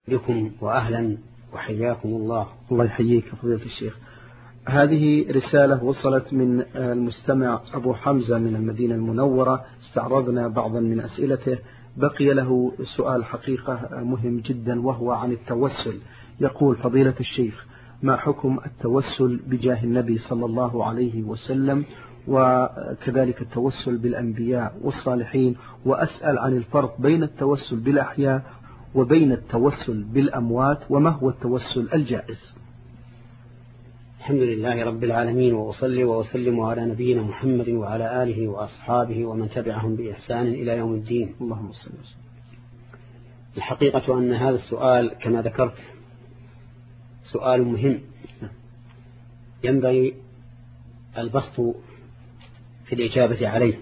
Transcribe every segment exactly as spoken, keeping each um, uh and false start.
بكم وأهلا وحياكم الله. الله يحييك فضيلة الشيخ. هذه رسالة وصلت من المستمع أبو حمزة من المدينة المنورة، استعرضنا بعضا من أسئلته، بقي له سؤال حقيقة مهم جدا وهو عن التوسل. يقول: فضيلة الشيخ، ما حكم التوسل بجاه النبي صلى الله عليه وسلم وكذلك التوسل بالأنبياء والصالحين؟ وأسأل عن الفرق بين التوسل بالأحياء وبين التوسل بالأموات، وما هو التوسل الجائز؟ الحمد لله رب العالمين، وأصلي وأسلم على نبينا محمد وعلى آله وأصحابه ومن تبعهم بإحسان إلى يوم الدين. اللهم صل وسلم. الحقيقة أن هذا السؤال كما ذكرت سؤال مهم ينبغي البسط في الإجابة عليه،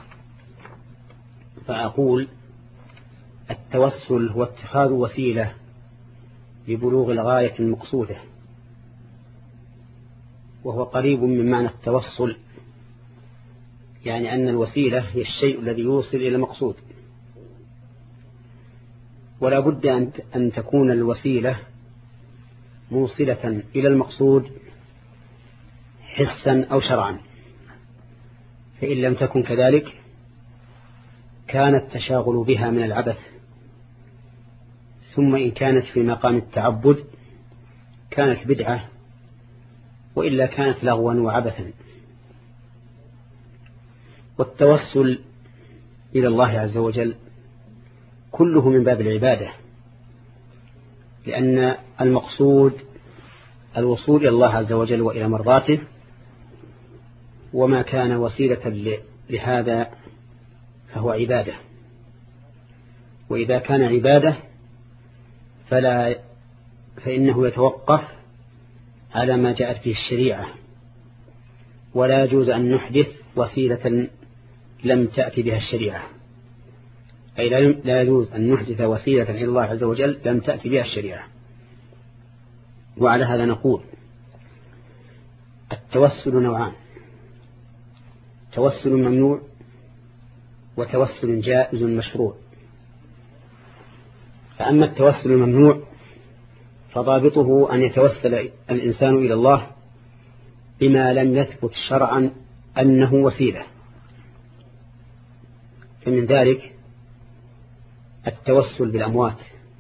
فأقول: التوسل هو اتخاذ وسيلة لبلوغ الغاية المقصودة، وهو قريب من معنى التوصل، يعني أن الوسيلة هي الشيء الذي يوصل إلى المقصود، ولا بد أن تكون الوسيلة موصلة إلى المقصود حسا أو شرعا، فإن لم تكن كذلك كان التشاغل بها من العبث، ثم إن كانت في مقام التعبد كانت بدعة، وإلا كانت لغوا وعبثا. والتوسل إلى الله عز وجل كله من باب العبادة، لأن المقصود الوصول إلى الله عز وجل وإلى مرضاته، وما كان وسيلة لهذا فهو عبادة. وإذا كان عبادة فلا فإنه يتوقف على ما جاءت به الشريعة، ولا يجوز أن نحدث وسيلة لم تأتي بها الشريعة، أي لا يجوز أن نحدث وسيلة إلى الله عز وجل لم تأتي بها الشريعة. وعلى هذا نقول: التوسل نوعان: توسل ممنوع وتوسل جائز مشروع. فأما التوسل الممنوع فضابطه أن يتوسل الإنسان إلى الله بما لم يثبت شرعا أنه وسيلة، فمن ذلك التوسل بالأموات،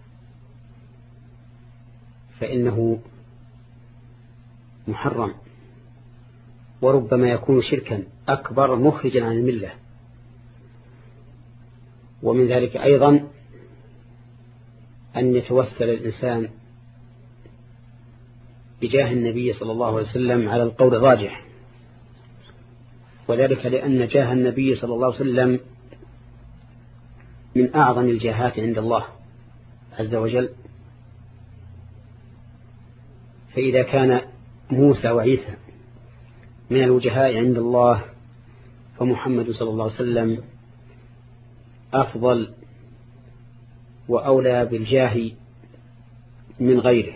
فإنه محرم، وربما يكون شركا أكبر مخرجا عن الملة. ومن ذلك أيضا أن يتوسل الإنسان بجاه النبي صلى الله عليه وسلم على القول الراجح، وذلك لأن جاه النبي صلى الله عليه وسلم من أعظم الجاهات عند الله عز وجل. فإذا كان موسى وعيسى من الوجهاء عند الله، فمحمد صلى الله عليه وسلم أفضل وأولى بالجاه من غيره.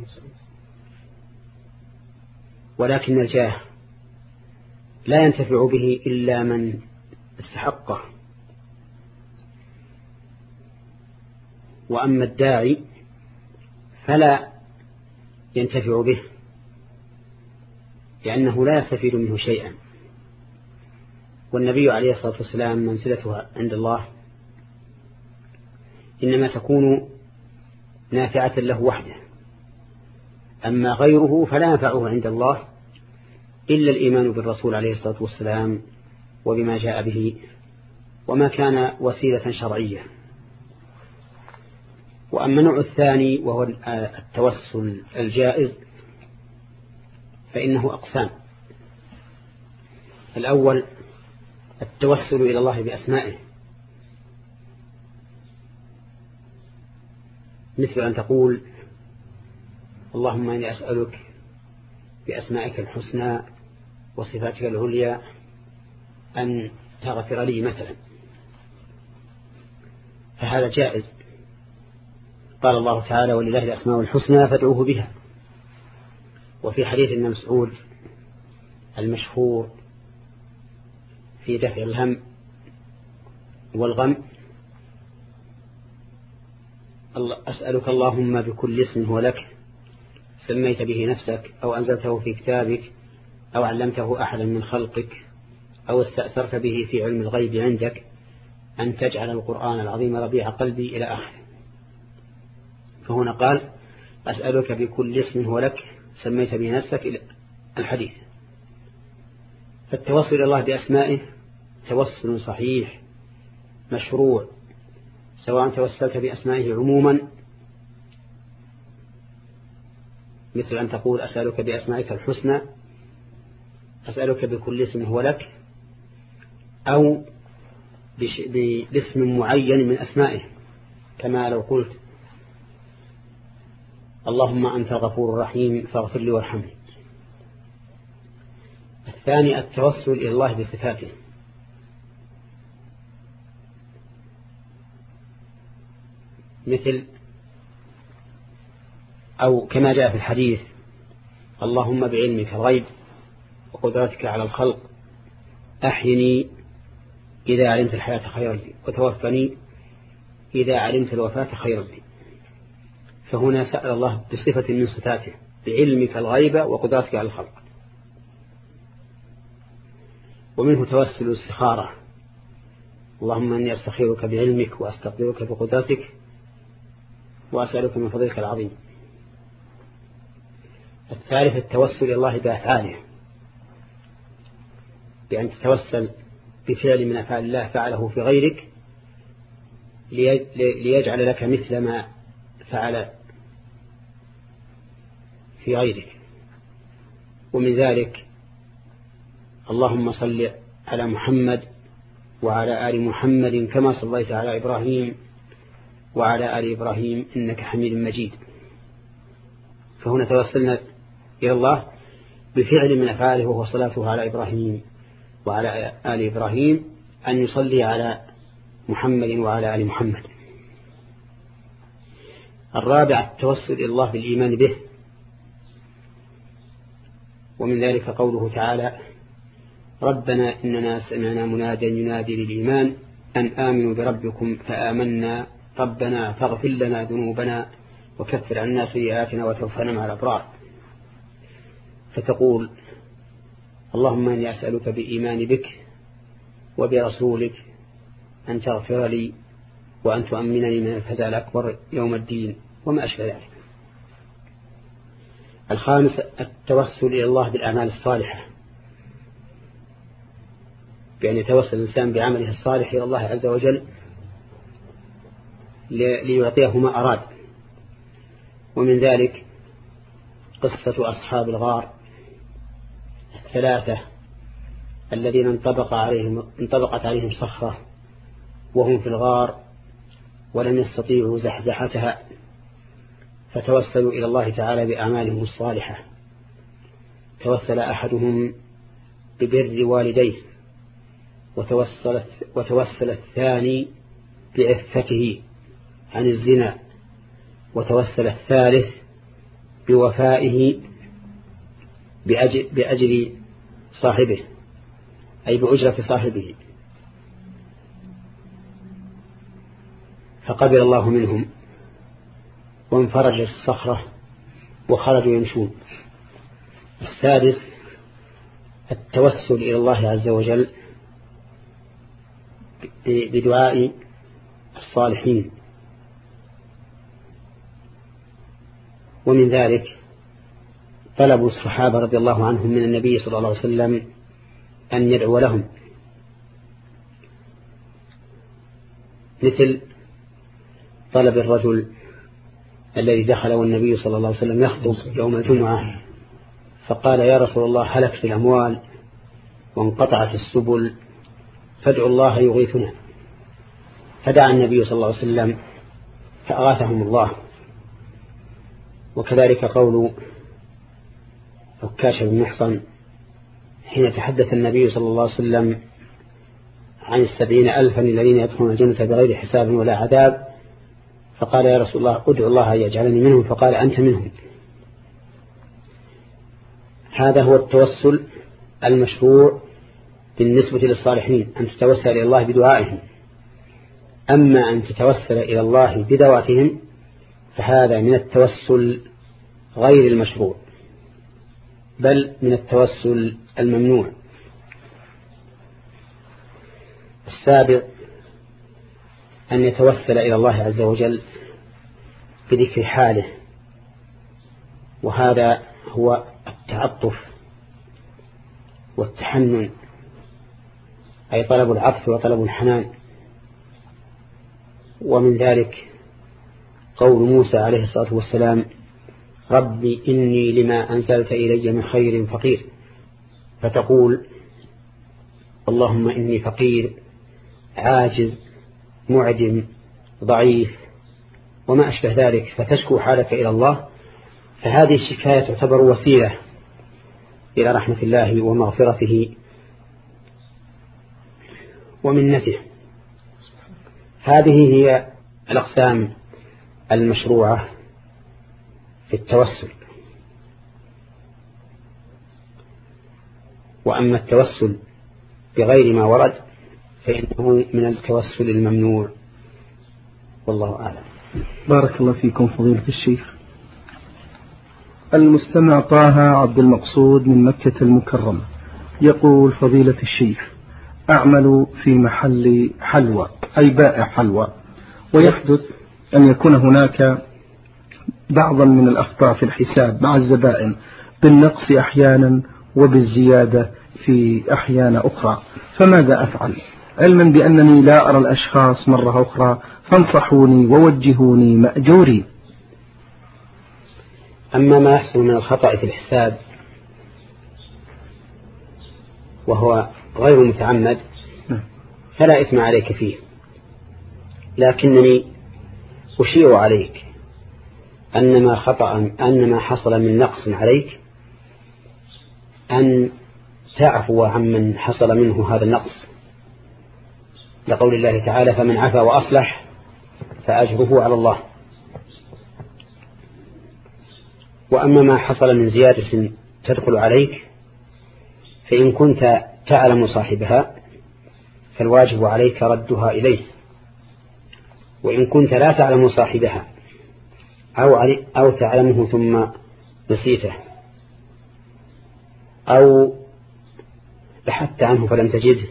ولكن الجاه لا ينتفع به إلا من استحقه، وأما الداعي فلا ينتفع به، لأنه لا يستفيد منه شيئا. والنبي عليه الصلاة والسلام منزلته عند الله إنما تكون نافعة له وحده، أما غيره فلا ينفعه عند الله إلا الإيمان بالرسول عليه الصلاة والسلام وبما جاء به، وما كان وسيلة شرعية. وأما النوع الثاني وهو التوسل الجائز فإنه أقسام: الأول التوسل إلى الله بأسمائه، مثل أن تقول: اللهم إني أسألك بأسمائك الحسنى وصفاتك العليا أن تغفر لي مثلا، فهذا جائز. قال الله تعالى: ولله الأسماء الحسنى فادعوه بها. وفي حديث ابن مسعود المشهور في دفع الهم والغم: أسألك اللهم بكل اسم هو لك سميت به نفسك أو أنزلته في كتابك أو علمته أحدا من خلقك أو استأثرت به في علم الغيب عندك أن تجعل القرآن العظيم ربيع قلبي إلى آخره. فهنا قال أسألك بكل اسم هو لك سميت به نفسك إلى الحديث. فالتوصل إلى الله بأسمائه توسل صحيح مشروع، سواء توسلت بأسمائه عموما مثل أن تقول أسألك بأسمائك الحسنى، أسألك بكل اسم هو لك، أو باسم معين من أسمائه كما لو قلت اللهم أنت الغفور الرحيم فاغفر لي وارحمني. الثاني التوسل إلى الله بصفاته، مثل أو كما جاء في الحديث اللهم بعلمك الغيب وقدرتك على الخلق أحيني إذا علمت الحياة خيرا لي وتوفني إذا علمت الوفاة خيرا لي. فهنا سأل الله بصفة من صفاته بعلمك الغيب وقدرتك على الخلق. ومنه توسل الاستخارة، اللهم أني أستخيرك بعلمك وأستقدرك بقدرتك وأسألك من فضلك العظيم. الثالث التوسل إلى الله بأفعاله، بأن تتوسل بفعل من أفعال الله فعله في غيرك ليجعل لك مثل ما فعل في غيرك. ومن ذلك اللهم صل على محمد وعلى آل محمد كما صليت على إبراهيم وعلى آل إبراهيم إنك حميد مجيد. فهنا توسلنا إلى الله بفعل من أفعاله وهو صلاته على إبراهيم وعلى آل إبراهيم أن يصلي على محمد وعلى آل محمد. الرابع التوسل إلى الله بالإيمان به، ومن ذلك قوله تعالى ربنا إننا سمعنا مناديا ينادي للإيمان أن آمنوا بربكم فآمنا ربنا فاغفر لنا ذنوبنا وكفر عنا سيئاتنا وتوفنا مع الأبرار. فتقول اللهم إني أسألك بإيمان بك وبرسولك أن تغفر لي وأن تؤمنني من الفزع الأكبر يوم الدين وما أشبه ذلك. الخامس التوسل إلى الله بالأعمال الصالحة، بأن يتوسل الإنسان بعمله الصالح إلى الله عز وجل ليعطيه ما أراد. ومن ذلك قصة أصحاب الغار الثلاثة الذين انطبق عليهم انطبقت عليهم صخرة وهم في الغار ولم يستطيعوا زحزحتها، فتوسلوا إلى الله تعالى بأعمالهم الصالحة. توسل أحدهم ببر والديه، وتوسل, وتوسل الثاني بعفته عن الزنا، وتوسل الثالث بوفائه بأجل, بأجل صاحبه أي بأجرة صاحبه، فقبل الله منهم وانفرجت الصخرة وخرجوا يمشون. السادس التوسل إلى الله عز وجل بدعاء الصالحين، ومن ذلك طلب الصحابة رضي الله عنهم من النبي صلى الله عليه وسلم أن يدعو لهم، مثل طلب الرجل الذي دخل والنبي صلى الله عليه وسلم يخطب يوم الجمعة فقال يا رسول الله هلكت الأموال وانقطعت السبل فادعوا الله يغيثنا، فدعا النبي صلى الله عليه وسلم فأغاثهم الله. وكذلك قول عكاشة بن محصن حين تحدث النبي صلى الله عليه وسلم عن السبعين ألفا الذين يدخلون الجنة بغير حساب ولا عذاب، فقال يا رسول الله ادعو الله يجعلني منهم، فقال أنت منهم. هذا هو التوسل المشروع بالنسبة للصالحين، أن تتوسل إلى الله بدعائهم. أما أن تتوسل إلى الله بذواتهم فهذا من التوسل غير المشروع، بل من التوسل الممنوع. السابع أن يتوسل إلى الله عز وجل بذكر حاله، وهذا هو التعطف والتحنن، أي طلب العطف وطلب الحنان. ومن ذلك قول موسى عليه الصلاة والسلام: ربي إني لما أنزلت إلي من خير فقير، فتقول: اللهم إني فقير عاجز معدم ضعيف وما أشبه ذلك، فتشكو حالك إلى الله. فهذه الشكاية تعتبر وسيلة إلى رحمة الله ومغفرته ومنته. هذه هي الأقسام المشروعة في التوسل. وأما التوسل بغير ما ورد فإنه من التوسل الممنوع، والله أعلم. بارك الله فيكم فضيلة الشيخ. المستمع طه عبد المقصود من مكة المكرمة يقول: فضيلة الشيخ، أعمل في محل حلوى، أي بائع حلوى، ويحدث أن يكون هناك بعضا من الأخطاء في الحساب مع الزبائن، بالنقص أحيانا وبالزيادة في أحيان أخرى، فماذا أفعل؟ علما بأنني لا أرى الأشخاص مرة أخرى، فانصحوني ووجهوني مأجوري. أما ما يحصل من الخطأ في الحساب وهو غير متعمد فلا إثم عليك فيه، لكنني أشير عليك أن ما خطأ أن ما حصل من نقص عليك أن تعفو عمن حصل منه هذا النقص، لقول الله تعالى: فمن عفا وأصلح فأجره على الله. وأما ما حصل من زيادة تدخل عليك فإن كنت تعلم صاحبها فالواجب عليك ردها إليه، وإن كنت لا تعلم صاحبها أو, أو تعلمه ثم نسيته أو بحثت عنه فلم تجده،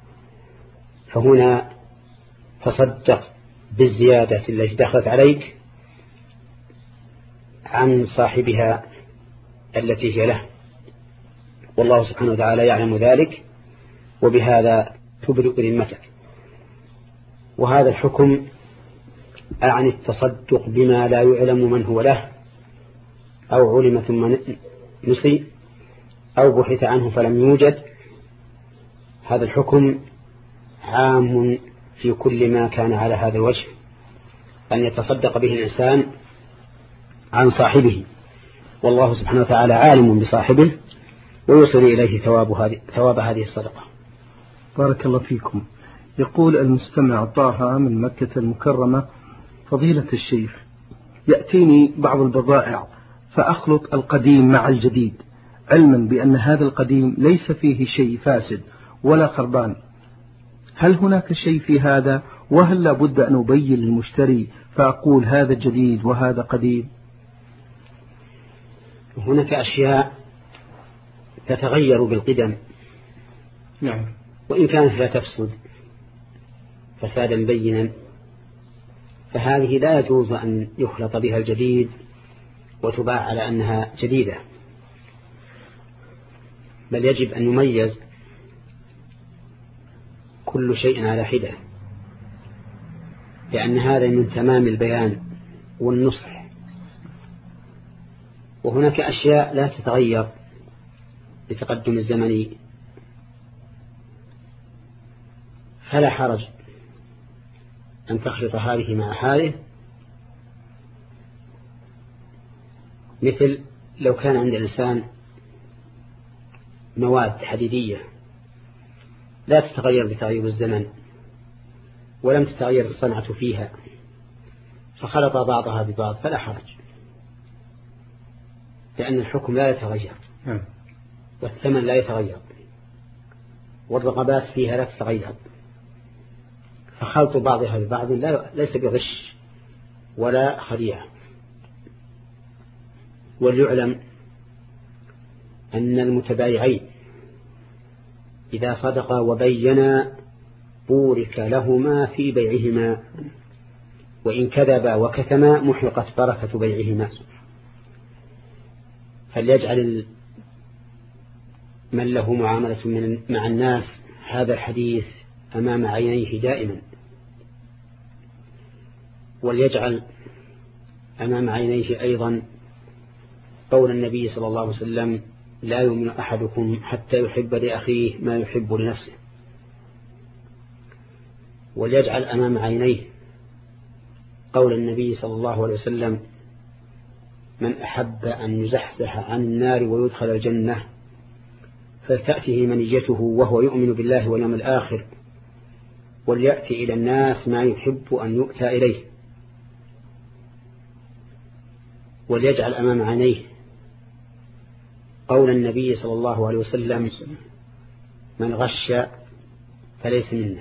فهنا تصدق بالزيادة التي دخلت عليك عن صاحبها التي هي له، والله سبحانه وتعالى يعلم ذلك، وبهذا تبرئ ذمتك. وهذا الحكم عن التصدق بما لا يعلم من هو له، أو علم ثم نسي، أو بحث عنه فلم يوجد. هذا الحكم عام في كل ما كان على هذا الوجه، أن يتصدق به الإنسان عن صاحبه، والله سبحانه وتعالى عالم بصاحبه ويوصل إليه ثواب هذه, ثواب هذه الصدقة. بارك الله فيكم. يقول المستمع طه من مكة المكرمة: فضيلة الشيخ، يأتيني بعض البضائع فأخلط القديم مع الجديد، علما بأن هذا القديم ليس فيه شيء فاسد ولا خربان، هل هناك شيء في هذا؟ وهل لا بد أن أبين للمشتري فأقول هذا جديد وهذا قديم؟ هناك أشياء تتغير بالقدم، نعم، وإن كانت لا تفسد فسادا بينا، فهذه لا يجوز أن يخلط بها الجديد وتباع على أنها جديدة، بل يجب أن يميز كل شيء على حدة، لأن هذا من تمام البيان والنصح. وهناك أشياء لا تتغير بتقدم الزمن، فلا حرج أن تخلط هذه مع هذه، مثل لو كان عند الإنسان مواد حديدية لا تتغير بتغير الزمن ولم تتغير الصنعة فيها، فخلط بعضها ببعض فلا حرج، لأن الحكم لا يتغير والثمن لا يتغير والرغبات فيها لا تتغير، فخلط بعضها ببعض ليس بغش ولا خديعة. وليعلم أن المتبايعين إذا صدقا وبينا بورك لهما في بيعهما، وإن كذبا وكتما محقت بركة بيعهما. فليجعل من له معاملة من مع الناس هذا الحديث أمام عينيه دائما، وليجعل أمام عينيه أيضا قول النبي صلى الله عليه وسلم: لا يؤمن أحدكم حتى يحب لأخيه ما يحب لنفسه. وليجعل أمام عينيه قول النبي صلى الله عليه وسلم: من أحب أن يزحزح عن النار ويدخل الجنة فلتأته منيته وهو يؤمن بالله واليوم الآخر، وليأتي إلى الناس ما يحب أن يؤتى إليه. وليجعل أمام عينيه قول النبي صلى الله عليه وسلم: من غش فليس منا.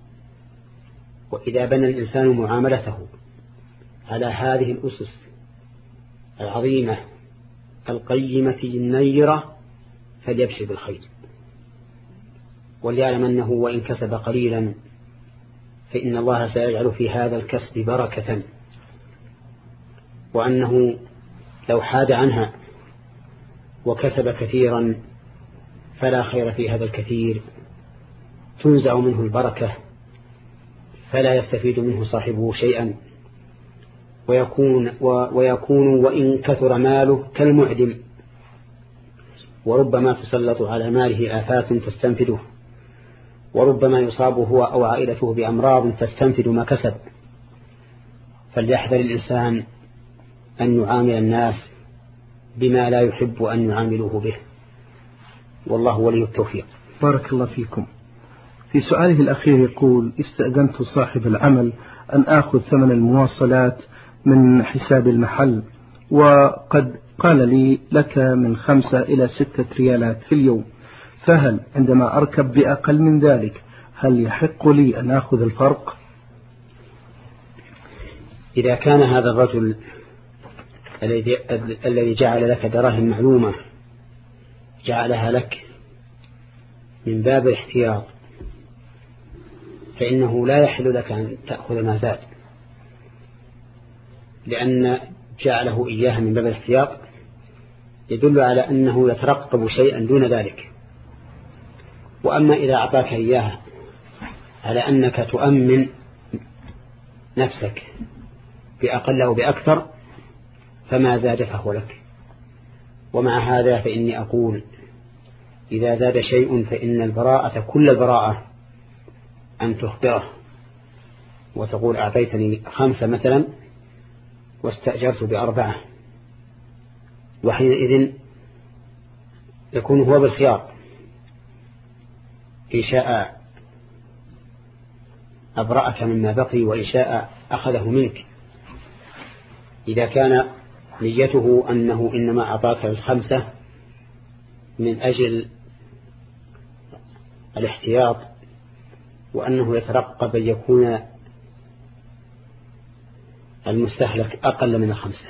وإذا بنى الإنسان معاملته على هذه الأسس العظيمة القيمة النيرة فليبشر بالخير، وليعلم أنه وإن كسب قليلا فإن الله سيجعل في هذا الكسب بركة، وأنه لو حاد عنها وكسب كثيرا فلا خير في هذا الكثير، تنزع منه البركة فلا يستفيد منه صاحبه شيئا، ويكون, ويكون وإن كثر ماله كالمعدم، وربما تسلط على ماله آفات تستنفده، وربما يصاب هو أو عائلته بأمراض تستنفد ما كسب. فليحذر الإنسان أن يعامل الناس بما لا يحب أن يعاملوه به، والله ولي التوفيق. بارك الله فيكم. في سؤاله الأخير يقول: استأذنت صاحب العمل أن آخذ ثمن المواصلات من حساب المحل، وقد قال لي لك من خمسة إلى ستة ريالات في اليوم، فهل عندما أركب بأقل من ذلك هل يحق لي أن آخذ الفرق؟ إذا كان هذا الرجل الذي جعل لك دراهم معلومة جعلها لك من باب الاحتياط، فإنه لا يحل لك أن تأخذ ما زاد، لأن جعله إياها من باب الاحتياط يدل على أنه يترقب شيئا دون ذلك. وأما إذا أعطاك إياها على أنك تؤمن نفسك بأقل أو بأكثر فما زاد فهو لك. ومع هذا فإني أقول: إذا زاد شيء فإن البراءة كل البراءة أن تخبره وتقول: أعطيتني خمسة مثلا واستأجرت بأربعة، وحينئذ يكون هو بالخيار، إن شاء أبرأك مما بقي وإن شاء أخذه منك. إذا كان نيته أنه إنما أعطاك الخمسة من أجل الاحتياط وأنه يترقب أن يكون المستهلك أقل من الخمسة.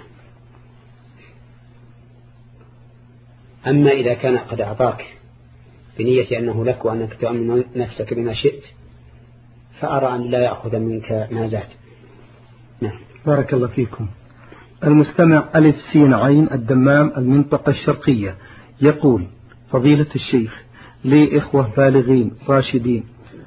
أما إذا كان قد أعطاك بنية أنه لك وأنك تؤمن نفسك بما شئت فأرى أن لا يأخذ منك ما زاد. نعم. بارك الله فيكم. المستمع ألف سين عين الدمام المنطقة الشرقية يقول: فضيلة الشيخ، لي إخوة بالغين راشدين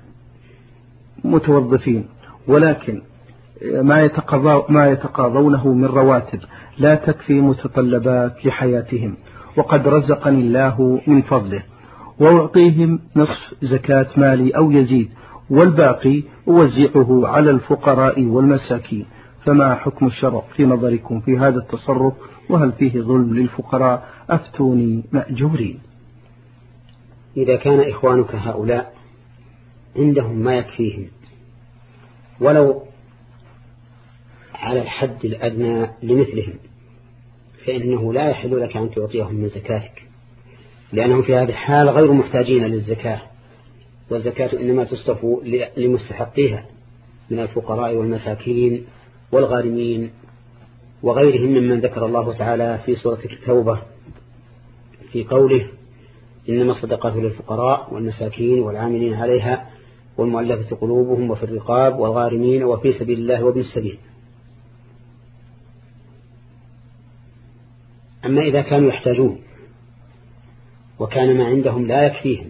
متوظفين، ولكن ما يتقاضى ما يتقاضونه من رواتب لا تكفي متطلبات لحياتهم، وقد رزقني الله من فضله، وأعطيهم نصف زكاة مالي أو يزيد، والباقي أوزعه على الفقراء والمساكين، فما حكم الشرع في نظركم في هذا التصرف؟ وهل فيه ظلم للفقراء؟ أفتوني مأجورين. إذا كان إخوانك هؤلاء عندهم ما يكفيهم ولو على الحد الأدنى لمثلهم فإنه لا يحل لك أن تعطيهم من زكاتك، لأنهم في هذه الحال غير محتاجين للزكاة، والزكاة إنما تصرف لمستحقيها من الفقراء والمساكين والغارمين وغيرهم ممن ذكر الله تعالى في سورة التوبة في قوله إنما الصدقات للفقراء والمساكين والعاملين عليها والمؤلفة قلوبهم وفي الرقاب والغارمين وفي سبيل الله وابن السبيل. أما إذا كانوا يحتاجون وكان ما عندهم لا يكفيهم،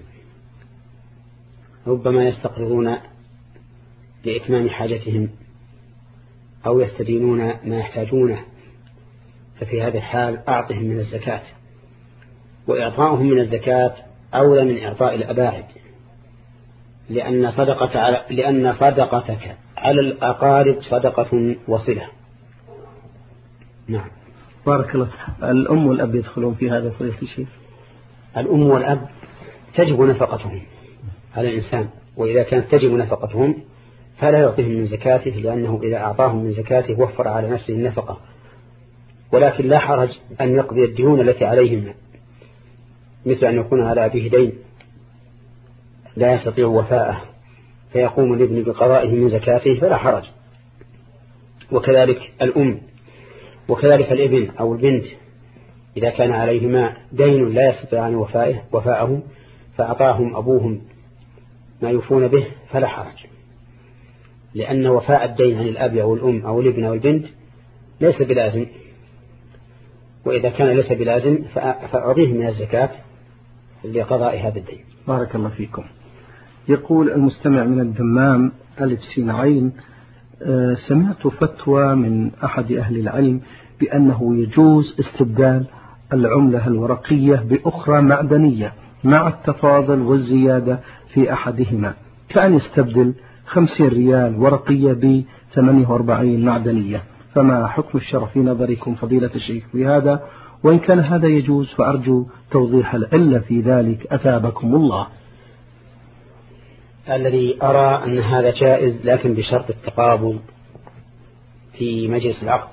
ربما يستقرضون لإتمام حاجتهم أو يستدينون ما يحتاجونه، ففي هذا الحال أعطهم من الزكاة، وإعطاؤهم من الزكاة أولى من إعطاء الأباعد، لأن صدقة على لأن صدقتك على الأقارب صدقة وصلة. نعم. بارك الله. الأم والأب يدخلون في هذا فضيلة الشيخ؟ الأم والأب تجب نفقتهم على الإنسان، وإذا كانت تجب نفقتهم فلا يعطيهم من زكاته، لأنه إذا أعطاهم من زكاته وفر على نفسه النفقة، ولكن لا حرج أن يقضي الديون التي عليهم، مثل أن يكون على أبيه دين لا يستطيع وفاءه فيقوم الابن بقضائه من زكاته فلا حرج، وكذلك الأم، وكذلك الابن أو البنت إذا كان عليهما دين لا يستطيعان وفاءه وفاءه فأعطاهم أبوهم ما يوفون به فلا حرج، لأن وفاء الدين عن الأب أو الأم أو الابن أو البنت ليس بلازم، وإذا كان ليس بلازم فأعطيهم من الزكاة لقضاء هذا الدين. بارك الله فيكم. يقول المستمع من الدمام ألف سين عين: أه سمعت فتوى من أحد أهل العلم بأنه يجوز استبدال العملة الورقية بأخرى معدنية مع التفاضل والزيادة في أحدهما، كأن يستبدل خمسين ريال ورقية ب ثمانية وأربعين معدنية، فما حكم الشرع في نظركم فضيلة الشيخ بهذا؟ وإن كان هذا يجوز فأرجو توضيح العلة في ذلك أثابكم الله. الذي أرى أن هذا جائز، لكن بشرط التقابل في مجلس العقد،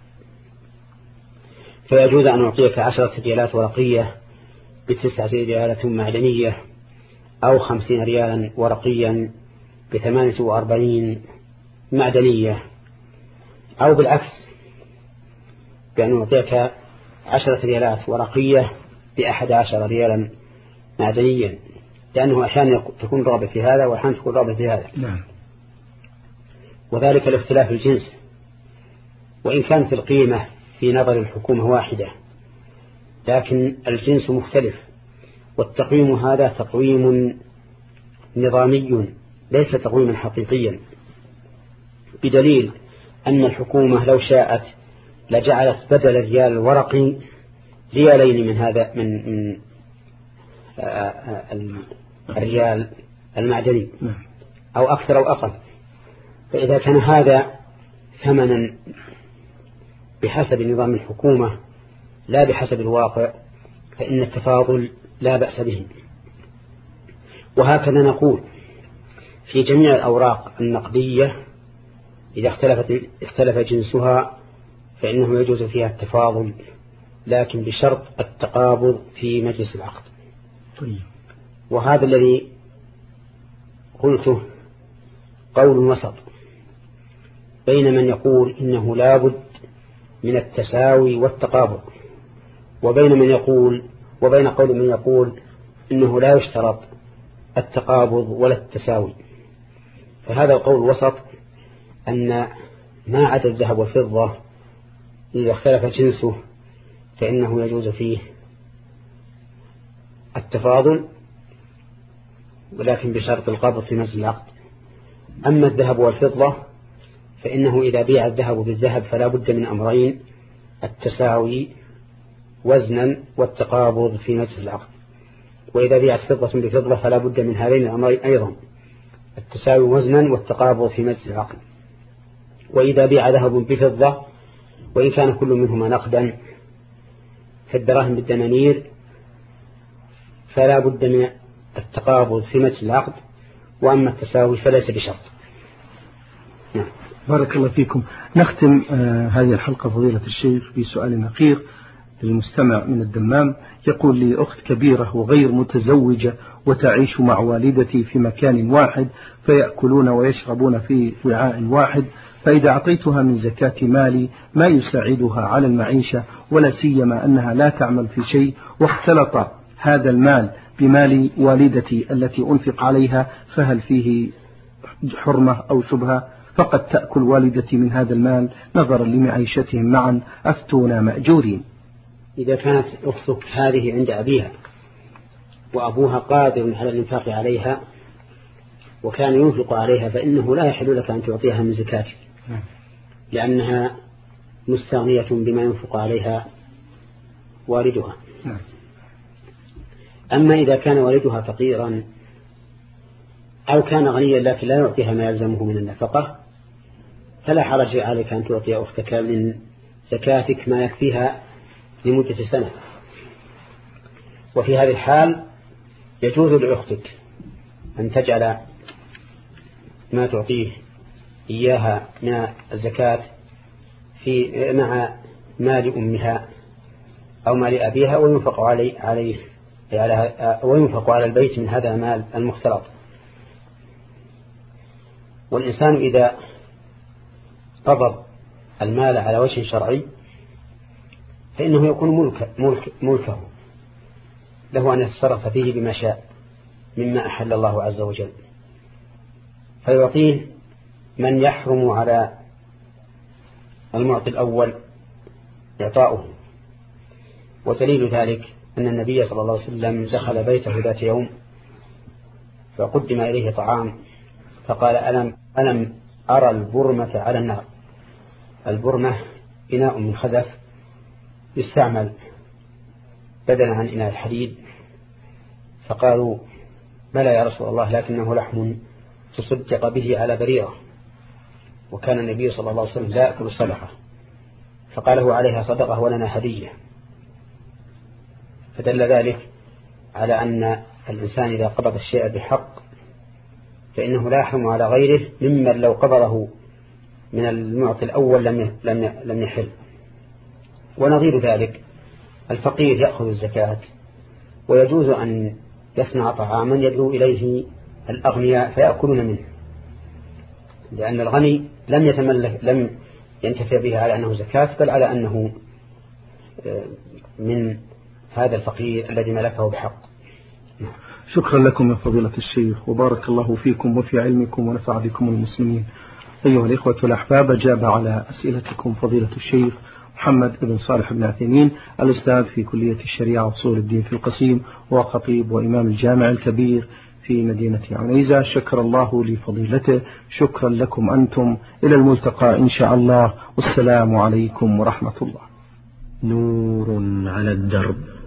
فيجوز أن أعطيك عشرة ريالات ورقية بتسعة ريالات معدنية، أو خمسين ريالا ورقيا بثمانية وأربعين معدنية، أو بالعكس بأن أعطيك عشرة ريالات ورقية بأحد عشر ريالا معدنيا، لأنه أحيانا تكون رابط في هذا وأحيانا تكون رابط في هذا. نعم. وذلك لاختلاف الجنس، وإن كانت القيمة في نظر الحكومة واحدة لكن الجنس مختلف، والتقويم هذا تقويم نظامي ليس تقويما حقيقيا، بدليل أن الحكومة لو شاءت لجعلت بدل الريال الورقي ريالين من هذا من, من الريال المعدني أو أكثر أو أقل، فإذا كان هذا ثمنا بحسب نظام الحكومة لا بحسب الواقع فإن التفاضل لا بأس به. وهكذا نقول في جميع الأوراق النقدية إذا اختلفت اختلف جنسها فإنه يجوز فيها التفاضل، لكن بشرط التقابض في مجلس العقد. طيب. وهذا الذي قلته قول وسط بين من يقول إنه لا بد من التساوي والتقابض، وبين من يقول وبين قول من يقول إنه لا يشترط التقابض ولا التساوي. فهذا القول الوسط أن ما عدا الذهب والفضة إذا اختلف جنسه فإنه يجوز فيه التفاضل، ولكن بشرط القبض في مجلس العقد. أما الذهب والفضة فإنه إذا بيع الذهب بالذهب فلا بد من أمرين: التساوي وزنا والتقابض في مجلس العقد. وإذا بيعت فضة بفضة فلا بد من هذين الأمرين أيضا: التساوي وزنا والتقابض في مجلس العقد. وإذا بيع ذهب بفضة وإن كان كل منهما نقدا كالدراهم بالدنانير فلا بد من التقابض في مجلس العقد، وأما التساوي فليس بشرط. نعم. بارك الله فيكم. نختم آه هذه الحلقة فضيلة الشيخ بسؤال نقير للمستمع من الدمام. يقول لي: أخت كبيرة وغير متزوجة وتعيش مع والدتي في مكان واحد، فيأكلون ويشربون في وعاء واحد، فإذا أعطيتها من زكاة مالي ما يساعدها على المعيشة، ولا سيما أنها لا تعمل في شيء، واختلط هذا المال بمال والدتي التي أنفق عليها، فهل فيه حرمة أو شبهة؟ فقد تأكل والدتي من هذا المال نظرا لمعيشتهم معا، أفتونا مأجورين. إذا كانت أختك هذه عند أبيها وأبوها قادر على الإنفاق عليها وكان ينفق عليها، فإنه لا يحل لك أن تعطيها من زكاتك، لأنها مستغنية بما ينفق عليها والدها. أما إذا كان والدها فقيرا أو كان غنيا لكن لا يعطيها ما يلزمه من النفقة، فلا حرج عليك أن تعطي أختك من زكاتك ما يكفيها لمدة سنة. وفي هذه الحال يجوز لأختك أن تجعل ما تعطيه إياها من الزكاة في مع مال أمها أو مال أبيها، وينفق عليه عليه وينفق على البيت من هذا المال المختلط. والإنسان إذا قبض المال على وجه شرعي فإنه يكون ملك ملك ملكه، له أن يتصرف فيه بما شاء مما أحل الله عز وجل، فيعطيه من يحرم على المعطي الأول إعطاؤه. ودليل ذلك أن النبي صلى الله عليه وسلم دخل بيته ذات يوم فقدم إليه طعام فقال ألم, ألم أرى البرمة على النار. البرمة إناء من خزف يستعمل بدلا عن إناء الحديد. فقالوا بلى يا رسول الله، لكنه لحم تصدق به على بريرة، وكان النبي صلى الله عليه وسلم لا يأكل الصدقة، فقال هو عليها صدقة ولنا هدية. فدل ذلك على أن الإنسان إذا قبض الشيء بحق فإنه لا يحرم على غيره ممن لو قبضه من المعطي الأول لم لم يحل. ونظير ذلك الفقير يأخذ الزكاة، ويجوز أن يصنع طعاما يدعو إليه الأغنياء فيأكلون منه، لأن الغني لم يتملك لم ينتفع به على أنه زكاة، بل على أنه من هذا الفقير الذي ملكه بحق. شكرا لكم يا فضيلة الشيخ، وبارك الله فيكم وفي علمكم ونفع بكم المسلمين. أيها الإخوة الأحباب، أجاب على أسئلتكم فضيلة الشيخ محمد بن صالح بن عثيمين، الأستاذ في كلية الشريعة وأصول الدين في القصيم، وخطيب وإمام الجامع الكبير في مدينة عنيزة. شكر الله لفضيلته. شكرا لكم أنتم، إلى الملتقى إن شاء الله، والسلام عليكم ورحمة الله. نور على الدرب.